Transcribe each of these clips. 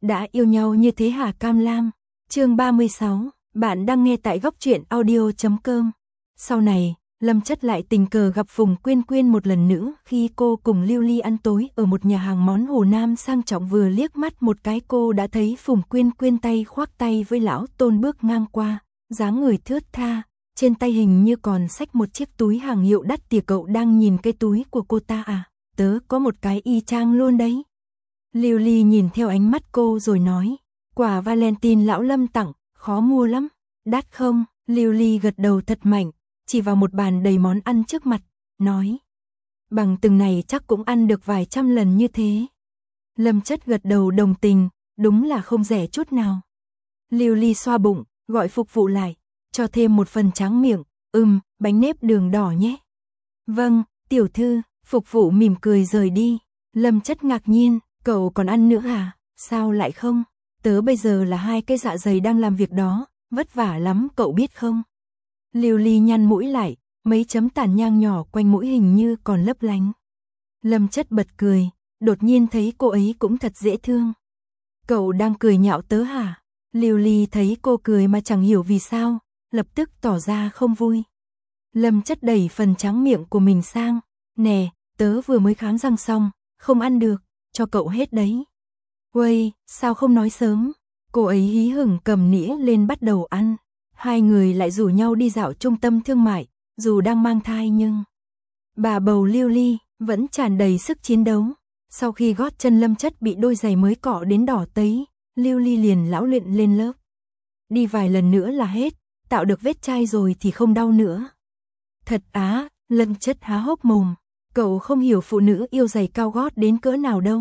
Đã yêu nhau như thế hả Cam Lam? Chương 36, bạn đang nghe tại góc truyện audio.com. Sau này, Lâm Chất lại tình cờ gặp Phùng Quyên Quyên một lần nữa khi cô cùng Lưu Ly ăn tối ở một nhà hàng món Hồ Nam sang trọng. Vừa liếc mắt một cái cô đã thấy Phùng Quyên Quyên tay khoác tay với lão Tôn bước ngang qua, dáng người thướt tha, trên tay hình như còn xách một chiếc túi hàng hiệu đắt tiền. Cậu đang nhìn cái túi của cô ta à? Tớ có một cái y chang luôn đấy. Lưu Ly nhìn theo ánh mắt cô rồi nói, quà Valentine lão Lâm tặng, khó mua lắm, đắt không? Lưu Ly gật đầu thật mạnh, chỉ vào một bàn đầy món ăn trước mặt, nói, bằng từng này chắc cũng ăn được vài trăm lần như thế. Lâm Chất gật đầu đồng tình, đúng là không rẻ chút nào. Lưu Ly xoa bụng, gọi phục vụ lại, cho thêm một phần tráng miệng, bánh nếp đường đỏ nhé. Vâng, tiểu thư, phục vụ mỉm cười rời đi. Lâm Chất ngạc nhiên, cậu còn ăn nữa à? Sao lại không? Tớ bây giờ là hai cái dạ dày đang làm việc đó, vất vả lắm cậu biết không? Lưu Ly nhăn mũi lại, mấy chấm tàn nhang nhỏ quanh mũi hình như còn lấp lánh. Lâm Chất bật cười, đột nhiên thấy cô ấy cũng thật dễ thương. Cậu đang cười nhạo tớ hả? Lưu Ly thấy cô cười mà chẳng hiểu vì sao, lập tức tỏ ra không vui. Lâm Chất đẩy phần tráng miệng của mình sang, nè, tớ vừa mới khám răng xong, không ăn được, cho cậu hết đấy. Uầy, sao không nói sớm? Cô ấy hí hửng cầm nĩa lên bắt đầu ăn. Hai người lại rủ nhau đi dạo trung tâm thương mại, dù đang mang thai nhưng bà bầu Lưu Ly vẫn tràn đầy sức chiến đấu. Sau khi gót chân Lâm Chất bị đôi giày mới cọ đến đỏ tấy, Lưu Ly liền lão luyện lên lớp. Đi vài lần nữa là hết, tạo được vết chai rồi thì không đau nữa. Thật á, Lâm Chất há hốc mồm, cậu không hiểu phụ nữ yêu giày cao gót đến cỡ nào đâu.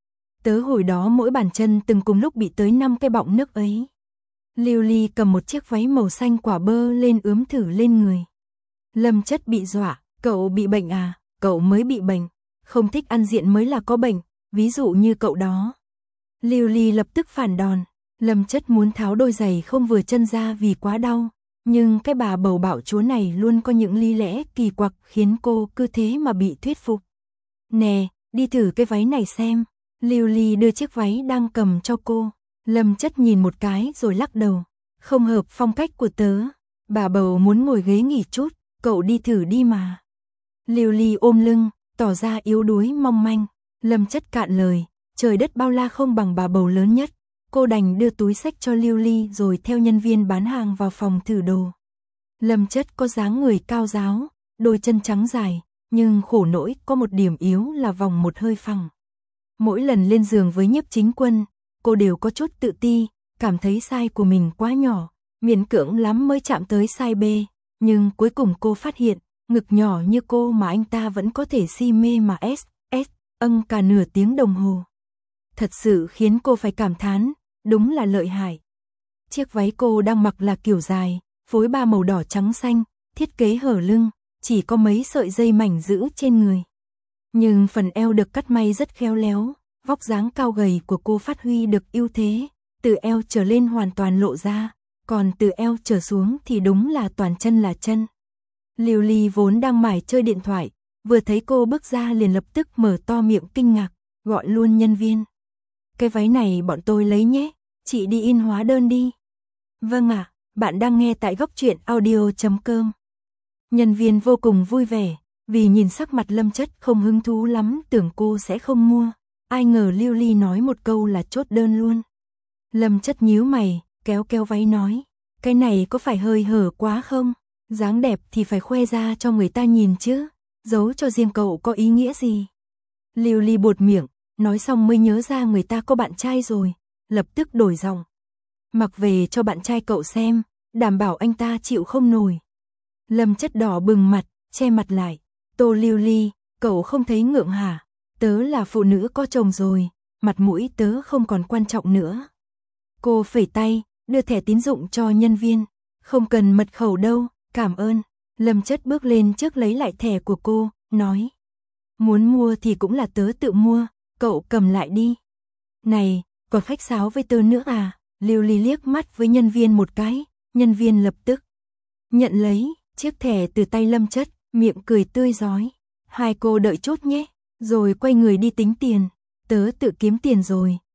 Tớ hồi đó mỗi bàn chân từng cùng lúc bị tới 5 cái bọng nước ấy. Lưu Ly cầm một chiếc váy màu xanh quả bơ lên ướm thử lên người. Lâm Chất bị dọa, cậu bị bệnh à? Cậu mới bị bệnh, không thích ăn diện mới là có bệnh, ví dụ như cậu đó. Lưu Ly lập tức phản đòn, Lâm Chất muốn tháo đôi giày không vừa chân ra vì quá đau, nhưng cái bà bầu bạo chúa này luôn có những lý lẽ kỳ quặc khiến cô cứ thế mà bị thuyết phục. Nè, đi thử cái váy này xem. Lưu Ly đưa chiếc váy đang cầm cho cô. Lâm Chất nhìn một cái rồi lắc đầu, không hợp phong cách của tớ. Bà bầu muốn ngồi ghế nghỉ chút, cậu đi thử đi mà. Lưu Ly ôm lưng, tỏ ra yếu đuối mong manh. Lâm Chất cạn lời, trời đất bao la không bằng bà bầu lớn nhất. Cô đành đưa túi xách cho Lưu Ly rồi theo nhân viên bán hàng vào phòng thử đồ. Lâm Chất có dáng người cao ráo, đôi chân trắng dài, nhưng khổ nỗi có một điểm yếu là vòng một hơi phẳng. Mỗi lần lên giường với Nhiếp Chính Quân, cô đều có chút tự ti, cảm thấy size của mình quá nhỏ, miễn cưỡng lắm mới chạm tới size B, nhưng cuối cùng cô phát hiện, ngực nhỏ như cô mà anh ta vẫn có thể si mê mà cả nửa tiếng đồng hồ. Thật sự khiến cô phải cảm thán, đúng là lợi hại. Chiếc váy cô đang mặc là kiểu dài, phối 3 màu đỏ trắng xanh, thiết kế hở lưng, chỉ có mấy sợi dây mảnh giữ trên người. Nhưng phần eo được cắt may rất khéo léo, vóc dáng cao gầy của cô phát huy được ưu thế, từ eo trở lên hoàn toàn lộ ra, còn từ eo trở xuống thì đúng là toàn chân là chân. Lưu Ly vốn đang mải chơi điện thoại, vừa thấy cô bước ra liền lập tức mở to miệng kinh ngạc, gọi luôn nhân viên. Cái váy này bọn tôi lấy nhé, chị đi in hóa đơn đi. Vâng ạ, bạn đang nghe tại góc truyện audio.com. Nhân viên vô cùng vui vẻ, vì nhìn sắc mặt Lâm Chất không hứng thú lắm tưởng cô sẽ không mua. Ai ngờ Lưu Ly nói một câu là chốt đơn luôn. Lâm Chất nhíu mày, kéo váy nói, cái này có phải hơi hở quá không? Dáng đẹp thì phải khoe ra cho người ta nhìn chứ, giấu cho riêng cậu có ý nghĩa gì? Lưu Ly buột miệng, nói xong mới nhớ ra người ta có bạn trai rồi, lập tức đổi giọng. Mặc về cho bạn trai cậu xem, đảm bảo anh ta chịu không nổi. Lâm Chất đỏ bừng mặt, che mặt lại. Tô Lưu Ly, cậu không thấy ngượng hả? Tớ là phụ nữ có chồng rồi, mặt mũi tớ không còn quan trọng nữa. Cô phẩy tay, đưa thẻ tín dụng cho nhân viên. Không cần mật khẩu đâu, cảm ơn. Lâm Chất bước lên trước lấy lại thẻ của cô, nói. Muốn mua thì cũng là tớ tự mua, cậu cầm lại đi. Này, còn khách sáo với tớ nữa à? Lưu Ly liếc mắt với nhân viên một cái, nhân viên lập tức nhận lấy chiếc thẻ từ tay Lâm Chất, miệng cười tươi rói. Hai cô đợi chút nhé, rồi quay người đi tính tiền. Tớ tự kiếm tiền rồi,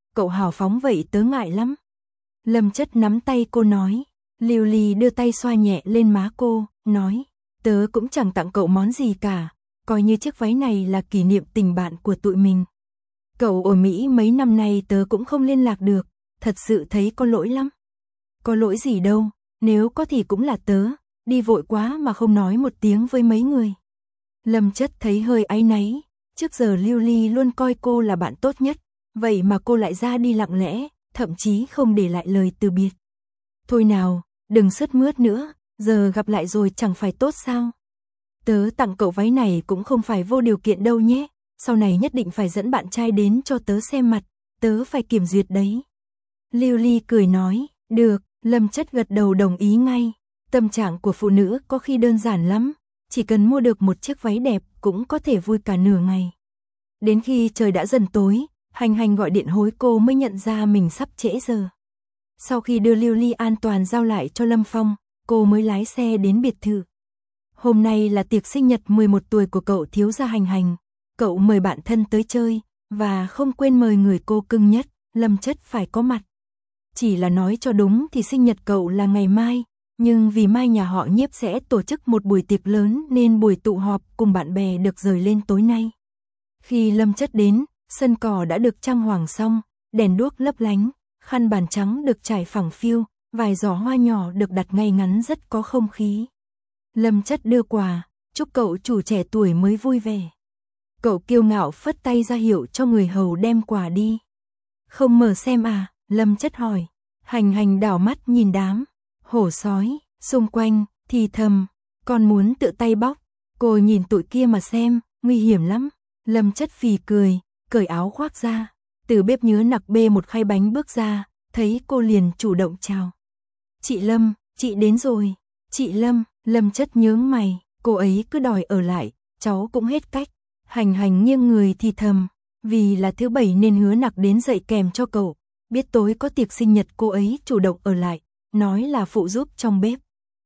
cậu hào phóng vậy tớ ngại lắm. Lâm Chất nắm tay cô nói. Lưu Ly đưa tay xoa nhẹ lên má cô, nói, tớ cũng chẳng tặng cậu món gì cả, coi như chiếc váy này là kỷ niệm tình bạn của tụi mình. Cậu ở Mỹ mấy năm nay tớ cũng không liên lạc được, thật sự thấy có lỗi lắm. Có lỗi gì đâu, nếu có thì cũng là tớ, đi vội quá mà không nói một tiếng với mấy người. Lâm Chất thấy hơi áy náy, trước giờ Lưu Ly luôn coi cô là bạn tốt nhất, vậy mà cô lại ra đi lặng lẽ, thậm chí không để lại lời từ biệt. Thôi nào, đừng sứt mướt nữa, giờ gặp lại rồi chẳng phải tốt sao? Tớ tặng cậu váy này cũng không phải vô điều kiện đâu nhé, sau này nhất định phải dẫn bạn trai đến cho tớ xem mặt, tớ phải kiểm duyệt đấy. Lưu Ly cười nói, được, Lâm Chất gật đầu đồng ý ngay. Tâm trạng của phụ nữ có khi đơn giản lắm, chỉ cần mua được một chiếc váy đẹp cũng có thể vui cả nửa ngày. Đến khi trời đã dần tối, Hành Hành gọi điện hối cô mới nhận ra mình sắp trễ giờ. Sau khi đưa Lưu Ly an toàn giao lại cho Lâm Phong, cô mới lái xe đến biệt thự. Hôm nay là tiệc sinh nhật 11 tuổi của cậu thiếu gia Hành Hành, cậu mời bạn thân tới chơi, và không quên mời người cô cưng nhất, Lâm Chất phải có mặt. Chỉ là nói cho đúng thì sinh nhật cậu là ngày mai, nhưng vì mai nhà họ Nhiếp sẽ tổ chức một buổi tiệc lớn nên buổi tụ họp cùng bạn bè được dời lên tối nay. Khi Lâm Chất đến, sân cỏ đã được trang hoàng xong, đèn đuốc lấp lánh, khăn bàn trắng được trải phẳng phiu, vài giỏ hoa nhỏ được đặt ngay ngắn rất có không khí. Lâm Chất đưa quà, chúc cậu chủ trẻ tuổi mới vui vẻ. Cậu kiêu ngạo phất tay ra hiệu cho người hầu đem quà đi. Không mở xem à? Lâm Chất hỏi. Hành Hành đảo mắt nhìn đám hổ sói xung quanh, thì thầm, con muốn tự tay bóc. Cô nhìn tụi kia mà xem, nguy hiểm lắm. Lâm Chất phì cười, cởi áo khoác ra, từ bếp nhớ nặc bê một khay bánh bước ra, thấy cô liền chủ động chào. Chị Lâm, chị đến rồi. Chị Lâm, Lâm Chất nhướng mày, cô ấy cứ đòi ở lại, cháu cũng hết cách. Hành Hành nghiêng người thì thầm, vì là thứ bảy nên Hứa Nặc đến dậy kèm cho cậu, biết tối có tiệc sinh nhật cô ấy chủ động ở lại, nói là phụ giúp trong bếp.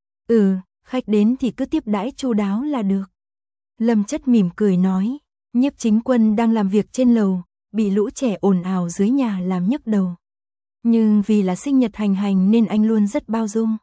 Khách đến thì cứ tiếp đãi chu đáo là được. Lâm Chất mỉm cười nói, Nhiếp Chính Quân đang làm việc trên lầu, bị lũ trẻ ồn ào dưới nhà làm nhức đầu. Nhưng vì là sinh nhật Hành Hành nên anh luôn rất bao dung.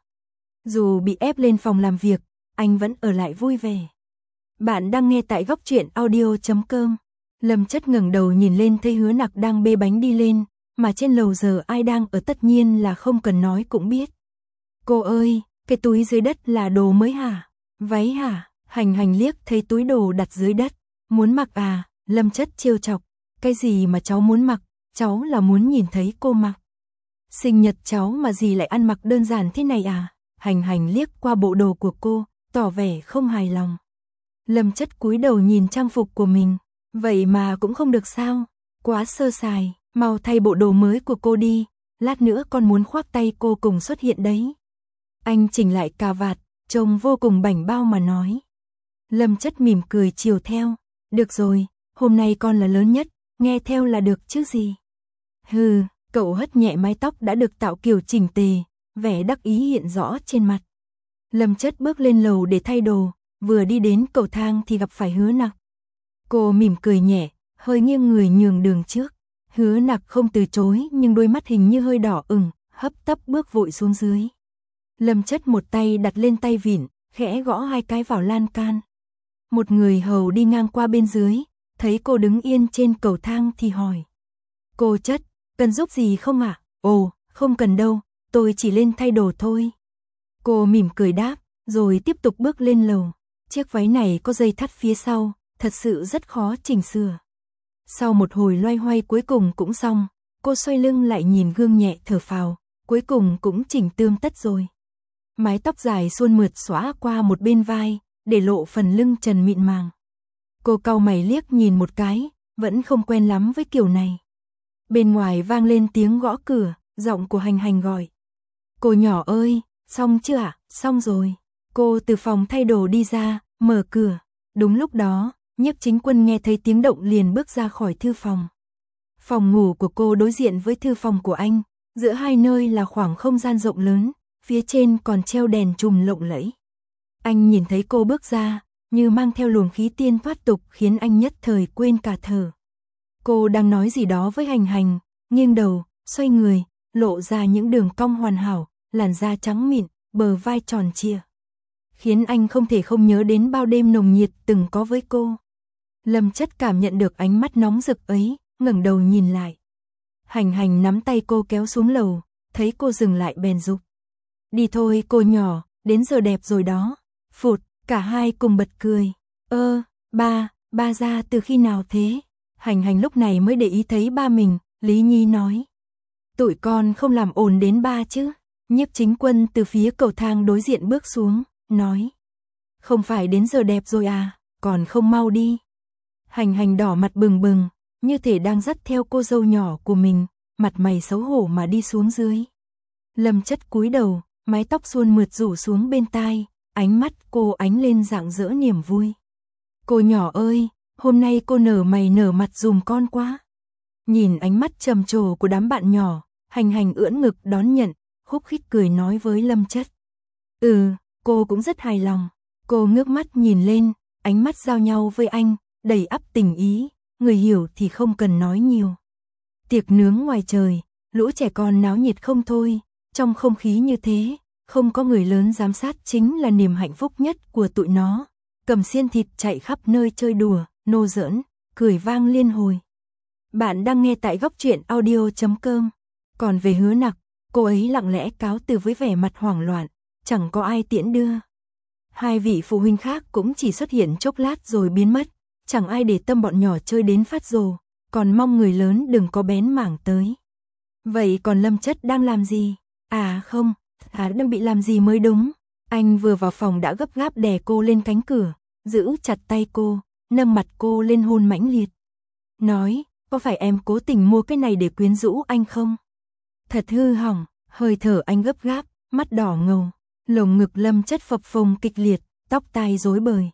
Dù bị ép lên phòng làm việc, anh vẫn ở lại vui vẻ. Bạn đang nghe tại Góc Truyện Audio.com. Lâm Chất ngẩng đầu nhìn lên thấy Hứa Nặc đang bê bánh đi lên, mà trên lầu giờ ai đang ở tất nhiên là không cần nói cũng biết. Cô ơi, cái túi dưới đất là đồ mới hả? Váy hả? Hành Hành liếc thấy túi đồ đặt dưới đất. Muốn mặc à? Lâm Chất trêu chọc. Cái gì mà cháu muốn mặc? Cháu là muốn nhìn thấy cô mặc. Sinh nhật cháu mà gì lại ăn mặc đơn giản thế này à? Hành Hành liếc qua bộ đồ của cô, tỏ vẻ không hài lòng. Lâm Chất cúi đầu nhìn trang phục của mình. Vậy mà cũng không được sao? Quá sơ sài, mau thay bộ đồ mới của cô đi. Lát nữa con muốn khoác tay cô cùng xuất hiện đấy. Anh chỉnh lại cà vạt, trông vô cùng bảnh bao mà nói. Lâm Chất mỉm cười chiều theo. Được rồi, hôm nay con là lớn nhất, nghe theo là được chứ gì. Hừ, cậu hất nhẹ mái tóc đã được tạo kiểu chỉnh tề, vẻ đắc ý hiện rõ trên mặt. Lâm Chất bước lên lầu để thay đồ, vừa đi đến cầu thang thì gặp phải Hứa Nặc. Cô mỉm cười nhẹ, hơi nghiêng người nhường đường trước. Hứa Nặc không từ chối nhưng đôi mắt hình như hơi đỏ ửng, hấp tấp bước vội xuống dưới. Lâm Chất một tay đặt lên tay vịn, khẽ gõ hai cái vào lan can. Một người hầu đi ngang qua bên dưới, thấy cô đứng yên trên cầu thang thì hỏi. Cô Chất, cần giúp gì không ạ? Ồ, không cần đâu, tôi chỉ lên thay đồ thôi. Cô mỉm cười đáp, rồi tiếp tục bước lên lầu. Chiếc váy này có dây thắt phía sau, thật sự rất khó chỉnh sửa. Sau một hồi loay hoay cuối cùng cũng xong, cô xoay lưng lại nhìn gương nhẹ thở phào, cuối cùng cũng chỉnh tươm tất rồi. Mái tóc dài suôn mượt xõa qua một bên vai, để lộ phần lưng trần mịn màng. Cô cau mày liếc nhìn một cái, vẫn không quen lắm với kiểu này. Bên ngoài vang lên tiếng gõ cửa, giọng của Hành Hành gọi. Cô nhỏ ơi, xong chưa ạ? Xong rồi. Cô từ phòng thay đồ đi ra, mở cửa. Đúng lúc đó, Nhiếp Chính Quân nghe thấy tiếng động liền bước ra khỏi thư phòng. Phòng ngủ của cô đối diện với thư phòng của anh, giữa hai nơi là khoảng không gian rộng lớn, phía trên còn treo đèn chùm lộng lẫy. Anh nhìn thấy cô bước ra, như mang theo luồng khí tiên thoát tục khiến anh nhất thời quên cả thở. Cô đang nói gì đó với Hành Hành, nghiêng đầu, xoay người, lộ ra những đường cong hoàn hảo, làn da trắng mịn, bờ vai tròn trịa, khiến anh không thể không nhớ đến bao đêm nồng nhiệt từng có với cô. Lâm Chất cảm nhận được ánh mắt nóng rực ấy, ngẩng đầu nhìn lại. Hành Hành nắm tay cô kéo xuống lầu, thấy cô dừng lại bèn giục. Đi thôi cô nhỏ, đến giờ đẹp rồi đó. Phụt, cả hai cùng bật cười. Ba ra từ khi nào thế? Hành Hành lúc này mới để ý thấy ba mình, Lý Nhi nói. Tụi con không làm ồn đến ba chứ. Nhiếp Chính Quân từ phía cầu thang đối diện bước xuống, nói. Không phải đến giờ đẹp rồi à, còn không mau đi. Hành Hành đỏ mặt bừng bừng, như thể đang dắt theo cô dâu nhỏ của mình, mặt mày xấu hổ mà đi xuống dưới. Lâm Chất cúi đầu, mái tóc suôn mượt rủ xuống bên tai, ánh mắt cô ánh lên rạng rỡ niềm vui. Cô nhỏ ơi, hôm nay cô nở mày nở mặt dùm con quá. Nhìn ánh mắt trầm trồ của đám bạn nhỏ, Hành Hành ưỡn ngực đón nhận, khúc khích cười nói với Lâm Chất. Cô cũng rất hài lòng. Cô ngước mắt nhìn lên, ánh mắt giao nhau với anh, đầy ắp tình ý, người hiểu thì không cần nói nhiều. Tiệc nướng ngoài trời, lũ trẻ con náo nhiệt không thôi, trong không khí như thế, không có người lớn giám sát chính là niềm hạnh phúc nhất của tụi nó. Cầm xiên thịt chạy khắp nơi chơi đùa, nô giỡn, cười vang liên hồi. Bạn đang nghe tại Góc Truyện Audio.com. Còn về Hứa Nặc, cô ấy lặng lẽ cáo từ với vẻ mặt hoảng loạn, chẳng có ai tiễn đưa. Hai vị phụ huynh khác cũng chỉ xuất hiện chốc lát rồi biến mất, chẳng ai để tâm bọn nhỏ chơi đến phát rồ, còn mong người lớn đừng có bén mảng tới. Vậy còn Lâm Chất đang làm gì? Không, đang bị làm gì mới đúng. Anh vừa vào phòng đã gấp gáp đè cô lên cánh cửa, giữ chặt tay cô, nâng mặt cô lên hôn mãnh liệt. Nói, có phải em cố tình mua cái này để quyến rũ anh không? Thật hư hỏng, hơi thở anh gấp gáp, mắt đỏ ngầu, lồng ngực Lâm Chất phập phồng kịch liệt, tóc tai rối bời.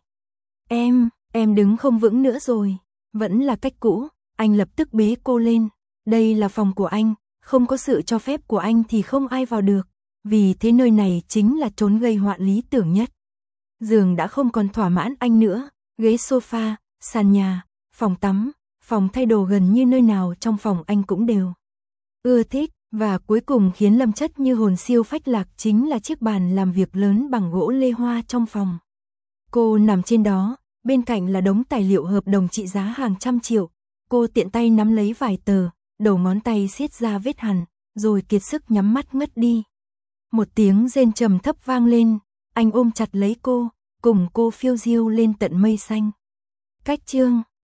Em đứng không vững nữa rồi. Vẫn là cách cũ, anh lập tức bế cô lên. Đây là phòng của anh, không có sự cho phép của anh thì không ai vào được. Vì thế nơi này chính là trốn gây họa lý tưởng nhất. Giường đã không còn thỏa mãn anh nữa, ghế sofa, sàn nhà, phòng tắm, phòng thay đồ gần như nơi nào trong phòng anh cũng đều ưa thích. Và cuối cùng khiến Lâm Chất như hồn siêu phách lạc chính là chiếc bàn làm việc lớn bằng gỗ lê hoa trong phòng. Cô nằm trên đó, bên cạnh là đống tài liệu hợp đồng trị giá hàng trăm triệu. Cô tiện tay nắm lấy vài tờ, đầu ngón tay siết ra vết hằn, rồi kiệt sức nhắm mắt ngất đi. Một tiếng rên trầm thấp vang lên, anh ôm chặt lấy cô, cùng cô phiêu diêu lên tận mây xanh. Cách chương